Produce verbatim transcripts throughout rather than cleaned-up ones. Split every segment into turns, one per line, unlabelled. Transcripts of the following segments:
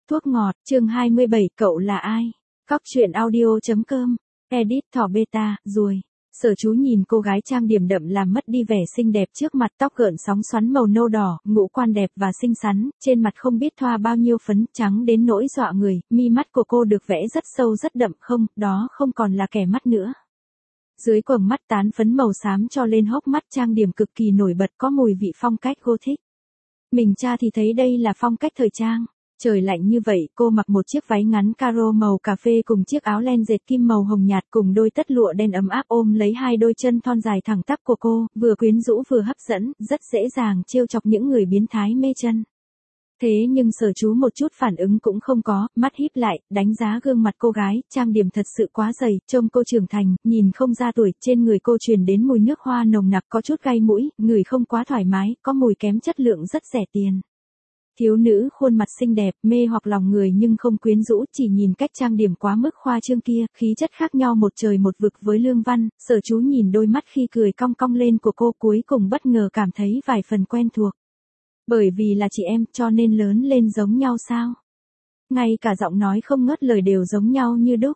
Thuốc ngọt, chương hai mươi bảy, cậu là ai? Cóc truyện audio chấm com, edit thỏ beta, ruồi. Sở Chú nhìn cô gái trang điểm đậm làm mất đi vẻ xinh đẹp trước mặt, tóc gợn sóng xoắn màu nâu đỏ, ngũ quan đẹp và xinh xắn, trên mặt không biết thoa bao nhiêu phấn, trắng đến nỗi dọa người, mi mắt của cô được vẽ rất sâu rất đậm, không, đó không còn là kẻ mắt nữa. Dưới quầng mắt tán phấn màu xám cho lên hốc mắt, trang điểm cực kỳ nổi bật, có mùi vị phong cách Gothic. Mình tra thì thấy đây là phong cách thời trang. Trời lạnh như vậy, cô mặc một chiếc váy ngắn caro màu cà phê cùng chiếc áo len dệt kim màu hồng nhạt cùng đôi tất lụa đen ấm áp ôm lấy hai đôi chân thon dài thẳng tắp của cô, vừa quyến rũ vừa hấp dẫn, rất dễ dàng trêu chọc những người biến thái mê chân. Thế nhưng Sở Chú một chút phản ứng cũng không có, mắt híp lại, đánh giá gương mặt cô gái, trang điểm thật sự quá dày, trông cô trưởng thành, nhìn không ra tuổi, trên người cô truyền đến mùi nước hoa nồng nặc có chút gai mũi, ngửi không quá thoải mái, có mùi kém chất lượng rất rẻ tiền. Thiếu nữ khuôn mặt xinh đẹp, mê hoặc lòng người nhưng không quyến rũ, chỉ nhìn cách trang điểm quá mức khoa trương kia, khí chất khác nhau một trời một vực với Lương Văn, Sở Chú nhìn đôi mắt khi cười cong cong lên của cô cuối cùng bất ngờ cảm thấy vài phần quen thuộc. Bởi vì là chị em cho nên lớn lên giống nhau sao? Ngay cả giọng nói không ngớt lời đều giống nhau như đúc.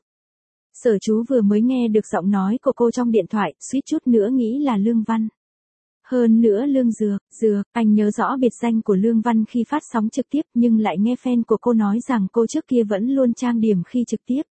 Sở Chú vừa mới nghe được giọng nói của cô trong điện thoại, suýt chút nữa nghĩ là Lương Văn. Hơn nữa Lương Dược, Dược, anh nhớ rõ biệt danh của Lương Văn khi phát sóng trực tiếp nhưng lại nghe fan của cô nói rằng cô trước kia vẫn luôn trang điểm khi trực tiếp.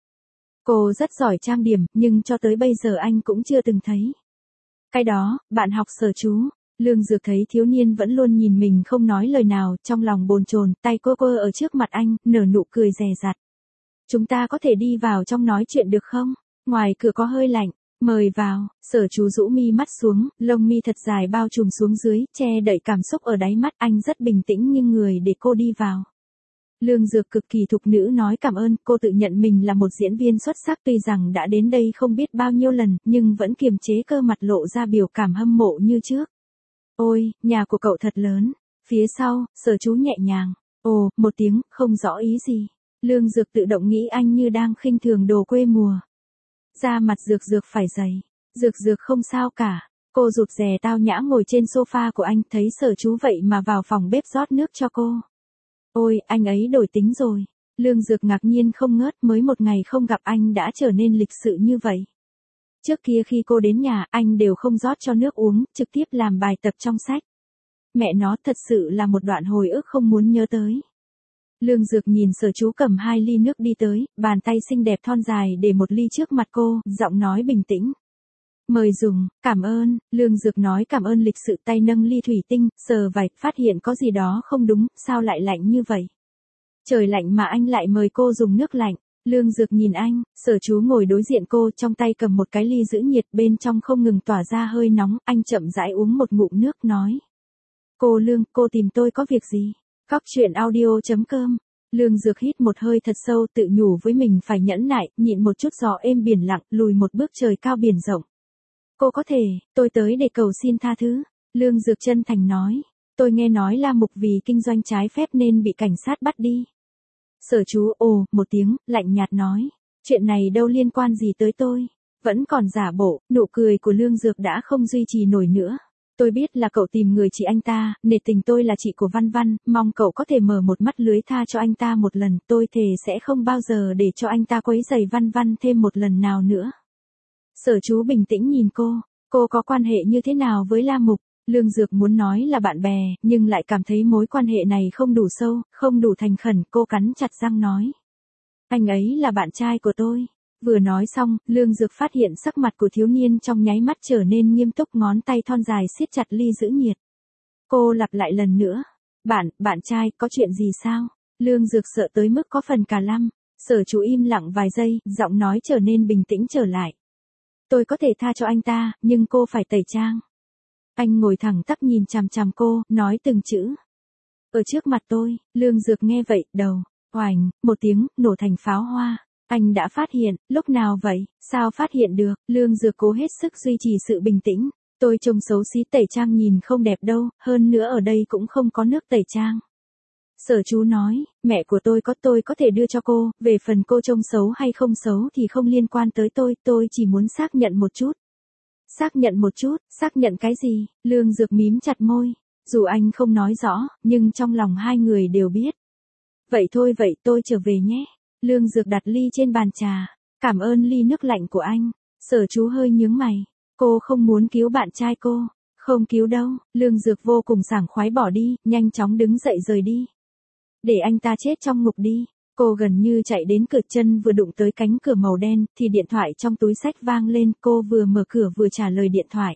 Cô rất giỏi trang điểm, nhưng cho tới bây giờ anh cũng chưa từng thấy. Cái đó, bạn học Sở Chú. Lương Dược thấy thiếu niên vẫn luôn nhìn mình không nói lời nào, trong lòng bồn chồn, tay cô quơ ở trước mặt anh, nở nụ cười dè dặt. Chúng ta có thể đi vào trong nói chuyện được không? Ngoài cửa có hơi lạnh. Mời vào, Sở Chú rũ mi mắt xuống, lông mi thật dài bao trùm xuống dưới, che đậy cảm xúc ở đáy mắt, anh rất bình tĩnh nhưng người để cô đi vào. Lương Dược cực kỳ thục nữ nói cảm ơn, cô tự nhận mình là một diễn viên xuất sắc tuy rằng đã đến đây không biết bao nhiêu lần, nhưng vẫn kiềm chế cơ mặt lộ ra biểu cảm hâm mộ như trước. Ôi, nhà của cậu thật lớn. Phía sau, Sở Chú nhẹ nhàng. Ồ, một tiếng, không rõ ý gì. Lương Dược tự động nghĩ anh như đang khinh thường đồ quê mùa. Da mặt Dược Dược phải dày. Dược Dược không sao cả. Cô rụt rè tao nhã ngồi trên sofa của anh, thấy Sở Chú vậy mà vào phòng bếp rót nước cho cô. Ôi, anh ấy đổi tính rồi. Lương Dược ngạc nhiên không ngớt, mới một ngày không gặp anh đã trở nên lịch sự như vậy. Trước kia khi cô đến nhà, anh đều không rót cho nước uống, trực tiếp làm bài tập trong sách. Mẹ nó thật sự là một đoạn hồi ức không muốn nhớ tới. Lương Dược nhìn Sở Chú cầm hai ly nước đi tới, bàn tay xinh đẹp thon dài để một ly trước mặt cô, giọng nói bình tĩnh. Mời dùng, cảm ơn, Lương Dược nói cảm ơn lịch sự tay nâng ly thủy tinh, sờ vạch phát hiện có gì đó không đúng, sao lại lạnh như vậy? Trời lạnh mà anh lại mời cô dùng nước lạnh. Lương Dược nhìn anh, Sở Chú ngồi đối diện cô, trong tay cầm một cái ly giữ nhiệt, bên trong không ngừng tỏa ra hơi nóng, anh chậm rãi uống một ngụm nước nói. Cô Lương, cô tìm tôi có việc gì? Cóc truyện audio chấm com. Lương Dược hít một hơi thật sâu, tự nhủ với mình phải nhẫn nại, nhịn một chút gió êm biển lặng, lùi một bước trời cao biển rộng. Cô có thể, tôi tới để cầu xin tha thứ. Lương Dược chân thành nói. Tôi nghe nói La Mục vì kinh doanh trái phép nên bị cảnh sát bắt đi. Sở Chú ồ, một tiếng, lạnh nhạt nói. Chuyện này đâu liên quan gì tới tôi. Vẫn còn giả bộ, nụ cười của Lương Dược đã không duy trì nổi nữa. Tôi biết là cậu tìm người chị anh ta, nể tình tôi là chị của Văn Văn, mong cậu có thể mở một mắt lưới tha cho anh ta một lần, tôi thề sẽ không bao giờ để cho anh ta quấy rầy Văn Văn thêm một lần nào nữa. Sở Chú bình tĩnh nhìn cô, cô có quan hệ như thế nào với La Mục? Lương Dược muốn nói là bạn bè, nhưng lại cảm thấy mối quan hệ này không đủ sâu, không đủ thành khẩn, cô cắn chặt răng nói. Anh ấy là bạn trai của tôi. Vừa nói xong, Lương Dược phát hiện sắc mặt của thiếu niên trong nháy mắt trở nên nghiêm túc, ngón tay thon dài siết chặt ly giữ nhiệt. Cô lặp lại lần nữa. Bạn, bạn trai, có chuyện gì sao? Lương Dược sợ tới mức có phần cả lăm. Sở Chú im lặng vài giây, giọng nói trở nên bình tĩnh trở lại. Tôi có thể tha cho anh ta, nhưng cô phải tẩy trang. Anh ngồi thẳng tắp nhìn chằm chằm cô, nói từng chữ. Ở trước mặt tôi, Lương Dược nghe vậy, đầu, oành, một tiếng, nổ thành pháo hoa. Anh đã phát hiện, lúc nào vậy, sao phát hiện được? Lương Dược cố hết sức duy trì sự bình tĩnh. Tôi trông xấu xí tẩy trang nhìn không đẹp đâu, hơn nữa ở đây cũng không có nước tẩy trang. Sở Chú nói, mẹ của tôi có tôi có thể đưa cho cô, về phần cô trông xấu hay không xấu thì không liên quan tới tôi, tôi chỉ muốn xác nhận một chút. Xác nhận một chút, xác nhận cái gì? Lương Dược mím chặt môi. Dù anh không nói rõ, nhưng trong lòng hai người đều biết. Vậy thôi vậy tôi trở về nhé. Lương Dược đặt ly trên bàn trà. Cảm ơn ly nước lạnh của anh. Sở chú hơi nhướng mày. Cô không muốn cứu bạn trai cô. Không cứu đâu. Lương Dược vô cùng sảng khoái bỏ đi, nhanh chóng đứng dậy rời đi. Để anh ta chết trong ngục đi. Cô gần như chạy đến cửa, chân vừa đụng tới cánh cửa màu đen, thì điện thoại trong túi xách vang lên, cô vừa mở cửa vừa trả lời điện thoại.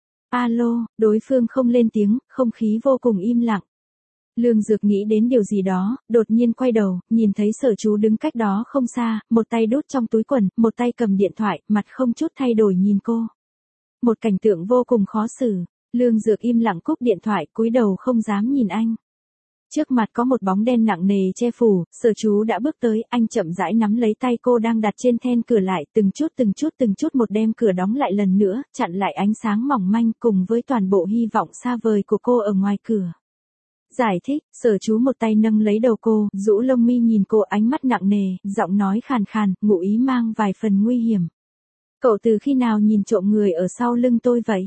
Alo, đối phương không lên tiếng, không khí vô cùng im lặng. Lương Dược nghĩ đến điều gì đó, đột nhiên quay đầu, nhìn thấy Sở Chú đứng cách đó không xa, một tay đút trong túi quần, một tay cầm điện thoại, mặt không chút thay đổi nhìn cô. Một cảnh tượng vô cùng khó xử. Lương Dược im lặng cúp điện thoại, cúi đầu không dám nhìn anh. Trước mặt có một bóng đen nặng nề che phủ, Sở Chú đã bước tới, anh chậm rãi nắm lấy tay cô đang đặt trên then cửa lại, từng chút từng chút từng chút một đem cửa đóng lại lần nữa, chặn lại ánh sáng mỏng manh cùng với toàn bộ hy vọng xa vời của cô ở ngoài cửa. Giải thích, Sở Chú một tay nâng lấy đầu cô, rũ lông mi nhìn cô, ánh mắt nặng nề, giọng nói khàn khàn, ngụ ý mang vài phần nguy hiểm. Cậu từ khi nào nhìn trộm người ở sau lưng tôi vậy?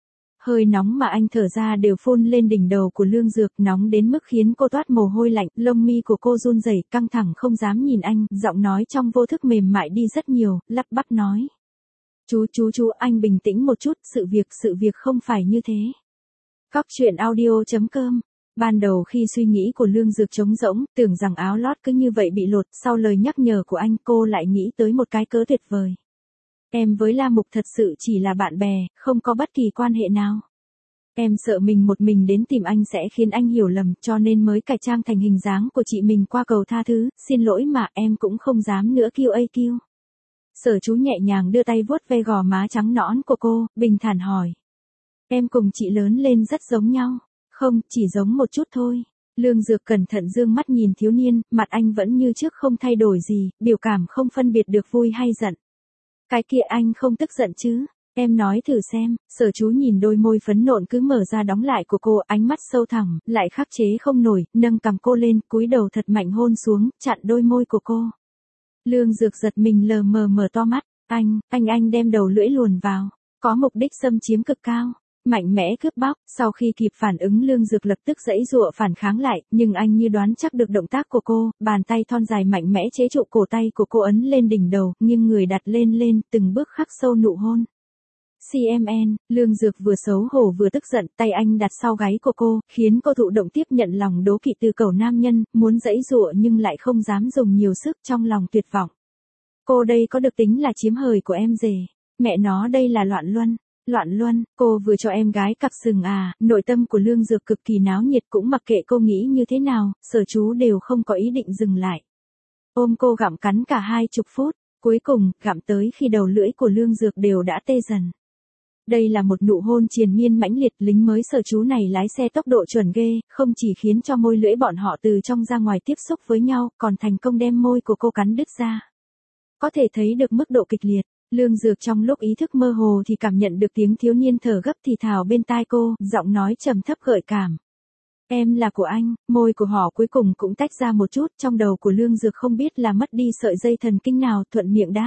Hơi nóng mà anh thở ra đều phun lên đỉnh đầu của Lương Dược, nóng đến mức khiến cô toát mồ hôi lạnh, lông mi của cô run rẩy, căng thẳng không dám nhìn anh, giọng nói trong vô thức mềm mại đi rất nhiều, lắp bắp nói. Chú chú chú, anh bình tĩnh một chút, sự việc sự việc không phải như thế. Cóc truyện audio chấm com. Ban đầu khi suy nghĩ của Lương Dược trống rỗng, tưởng rằng áo lót cứ như vậy bị lột, sau lời nhắc nhở của anh cô lại nghĩ tới một cái cớ tuyệt vời. Em với La Mục thật sự chỉ là bạn bè, không có bất kỳ quan hệ nào. Em sợ mình một mình đến tìm anh sẽ khiến anh hiểu lầm, cho nên mới cải trang thành hình dáng của chị mình qua cầu tha thứ, xin lỗi mà em cũng không dám nữa kêu ây kêu. Sở Chú nhẹ nhàng đưa tay vuốt ve gò má trắng nõn của cô, bình thản hỏi. Em cùng chị lớn lên rất giống nhau. Không, chỉ giống một chút thôi. Lương Dược cẩn thận dương mắt nhìn thiếu niên, mặt anh vẫn như trước không thay đổi gì, biểu cảm không phân biệt được vui hay giận. Cái kia anh không tức giận chứ? Em nói thử xem. Sở Chú nhìn đôi môi phấn nộn cứ mở ra đóng lại của cô, ánh mắt sâu thẳm, lại khắc chế không nổi, nâng cằm cô lên, cúi đầu thật mạnh hôn xuống, chặn đôi môi của cô. Lương Dược giật mình lờ mờ mở to mắt. Anh, anh anh đem đầu lưỡi luồn vào, có mục đích xâm chiếm cực cao. Mạnh mẽ cướp bóc, sau khi kịp phản ứng Lương Dược lập tức giãy giụa phản kháng lại, nhưng anh như đoán chắc được động tác của cô, bàn tay thon dài mạnh mẽ chế trụ cổ tay của cô ấn lên đỉnh đầu, nghiêng người đặt lên lên, từng bước khắc sâu nụ hôn. xê em en, Lương Dược vừa xấu hổ vừa tức giận, tay anh đặt sau gáy của cô, khiến cô thụ động tiếp nhận lòng đố kỵ từ cẩu nam nhân, muốn giãy giụa nhưng lại không dám dùng nhiều sức, trong lòng tuyệt vọng. Cô đây có được tính là chiếm hời của em rể, mẹ nó đây là loạn luân. Loạn luân, cô vừa cho em gái cặc sừng à, nội tâm của Lương Dược cực kỳ náo nhiệt, cũng mặc kệ cô nghĩ như thế nào, Sở Chú đều không có ý định dừng lại. Ôm cô gặm cắn cả hai chục phút, cuối cùng, gặm tới khi đầu lưỡi của Lương Dược đều đã tê dần. Đây là một nụ hôn triền miên mãnh liệt, lính mới Sở Chú này lái xe tốc độ chuẩn ghê, không chỉ khiến cho môi lưỡi bọn họ từ trong ra ngoài tiếp xúc với nhau, còn thành công đem môi của cô cắn đứt ra. Có thể thấy được mức độ kịch liệt. Lương Dược trong lúc ý thức mơ hồ thì cảm nhận được tiếng thiếu niên thở gấp thì thào bên tai cô, giọng nói trầm thấp gợi cảm. Em là của anh, môi của họ cuối cùng cũng tách ra một chút, trong đầu của Lương Dược không biết là mất đi sợi dây thần kinh nào, thuận miệng đáp.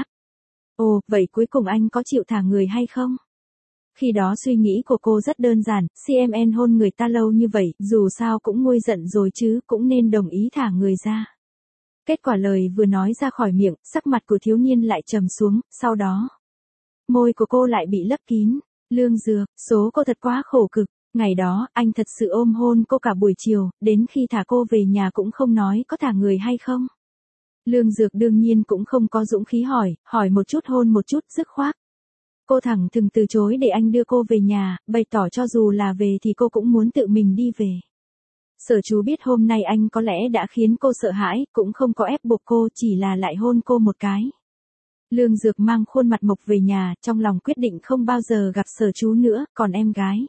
Ồ, vậy cuối cùng anh có chịu thả người hay không? Khi đó suy nghĩ của cô rất đơn giản, xê em en hôn người ta lâu như vậy, dù sao cũng nguôi giận rồi chứ, cũng nên đồng ý thả người ra. Kết quả lời vừa nói ra khỏi miệng, sắc mặt của thiếu niên lại trầm xuống, sau đó. Môi của cô lại bị lấp kín. Lương Dược, số cô thật quá khổ cực. Ngày đó, anh thật sự ôm hôn cô cả buổi chiều, đến khi thả cô về nhà cũng không nói có thả người hay không. Lương Dược đương nhiên cũng không có dũng khí hỏi, hỏi một chút hôn một chút, dứt khoát. Cô thẳng thừng từ chối để anh đưa cô về nhà, bày tỏ cho dù là về thì cô cũng muốn tự mình đi về. Sở Chú biết hôm nay anh có lẽ đã khiến cô sợ hãi, cũng không có ép buộc cô, chỉ là lại hôn cô một cái. Lương Dược mang khuôn mặt mộc về nhà, trong lòng quyết định không bao giờ gặp Sở Chú nữa, còn em gái.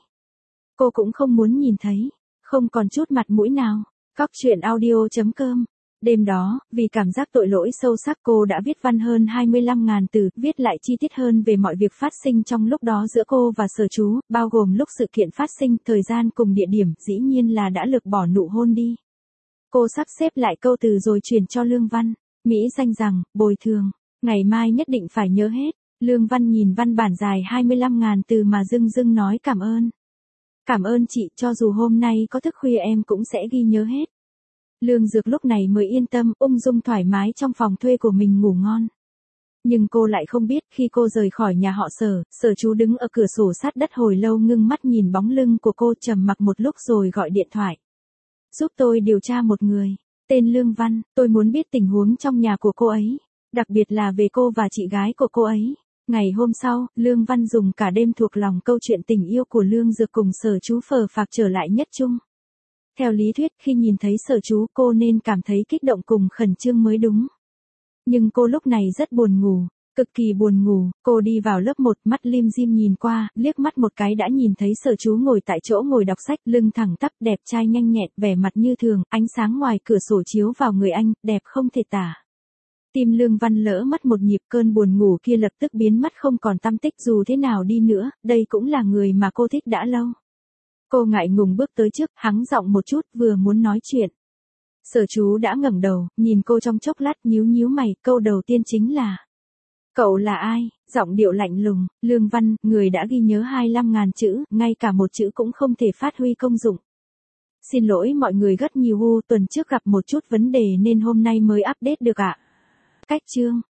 Cô cũng không muốn nhìn thấy, không còn chút mặt mũi nào. Cóc truyện audio chấm com. Đêm đó, vì cảm giác tội lỗi sâu sắc cô đã viết văn hơn hai mươi lăm nghìn từ, viết lại chi tiết hơn về mọi việc phát sinh trong lúc đó giữa cô và Sở Chú, bao gồm lúc sự kiện phát sinh, thời gian cùng địa điểm, dĩ nhiên là đã lược bỏ nụ hôn đi. Cô sắp xếp lại câu từ rồi truyền cho Lương Văn. Mỹ danh rằng, bồi thường, ngày mai nhất định phải nhớ hết. Lương Văn nhìn văn bản dài hai mươi lăm nghìn từ mà dưng dưng nói cảm ơn. Cảm ơn chị, cho dù hôm nay có thức khuya em cũng sẽ ghi nhớ hết. Lương Dược lúc này mới yên tâm, ung dung thoải mái trong phòng thuê của mình ngủ ngon. Nhưng cô lại không biết, khi cô rời khỏi nhà họ Sở, Sở Chú đứng ở cửa sổ sát đất hồi lâu ngưng mắt nhìn bóng lưng của cô, trầm mặc một lúc rồi gọi điện thoại. Giúp tôi điều tra một người, tên Lương Văn, tôi muốn biết tình huống trong nhà của cô ấy, đặc biệt là về cô và chị gái của cô ấy. Ngày hôm sau, Lương Văn dùng cả đêm thuộc lòng câu chuyện tình yêu của Lương Dược cùng Sở Chú phờ phạc trở lại nhất trung. Theo lý thuyết, khi nhìn thấy Sở Chú cô nên cảm thấy kích động cùng khẩn trương mới đúng. Nhưng cô lúc này rất buồn ngủ, cực kỳ buồn ngủ, cô đi vào lớp một, mắt lim dim nhìn qua, liếc mắt một cái đã nhìn thấy Sở Chú ngồi tại chỗ ngồi đọc sách, lưng thẳng tắp, đẹp trai nhanh nhẹn, vẻ mặt như thường, ánh sáng ngoài cửa sổ chiếu vào người anh, đẹp không thể tả. Tim Lương Văn lỡ mất một nhịp, cơn buồn ngủ kia lập tức biến mất không còn tăm tích. Dù thế nào đi nữa, đây cũng là người mà cô thích đã lâu. Cô ngại ngùng bước tới trước, hắng giọng một chút, vừa muốn nói chuyện. Sở Chú đã ngẩng đầu, nhìn cô trong chốc lát, nhíu nhíu mày, câu đầu tiên chính là: cậu là ai? Giọng điệu lạnh lùng. Lương Văn, người đã ghi nhớ hai mươi lăm nghìn chữ, ngay cả một chữ cũng không thể phát huy công dụng. Xin lỗi mọi người rất nhiều, tuần trước gặp một chút vấn đề nên hôm nay mới update được ạ. Cách chương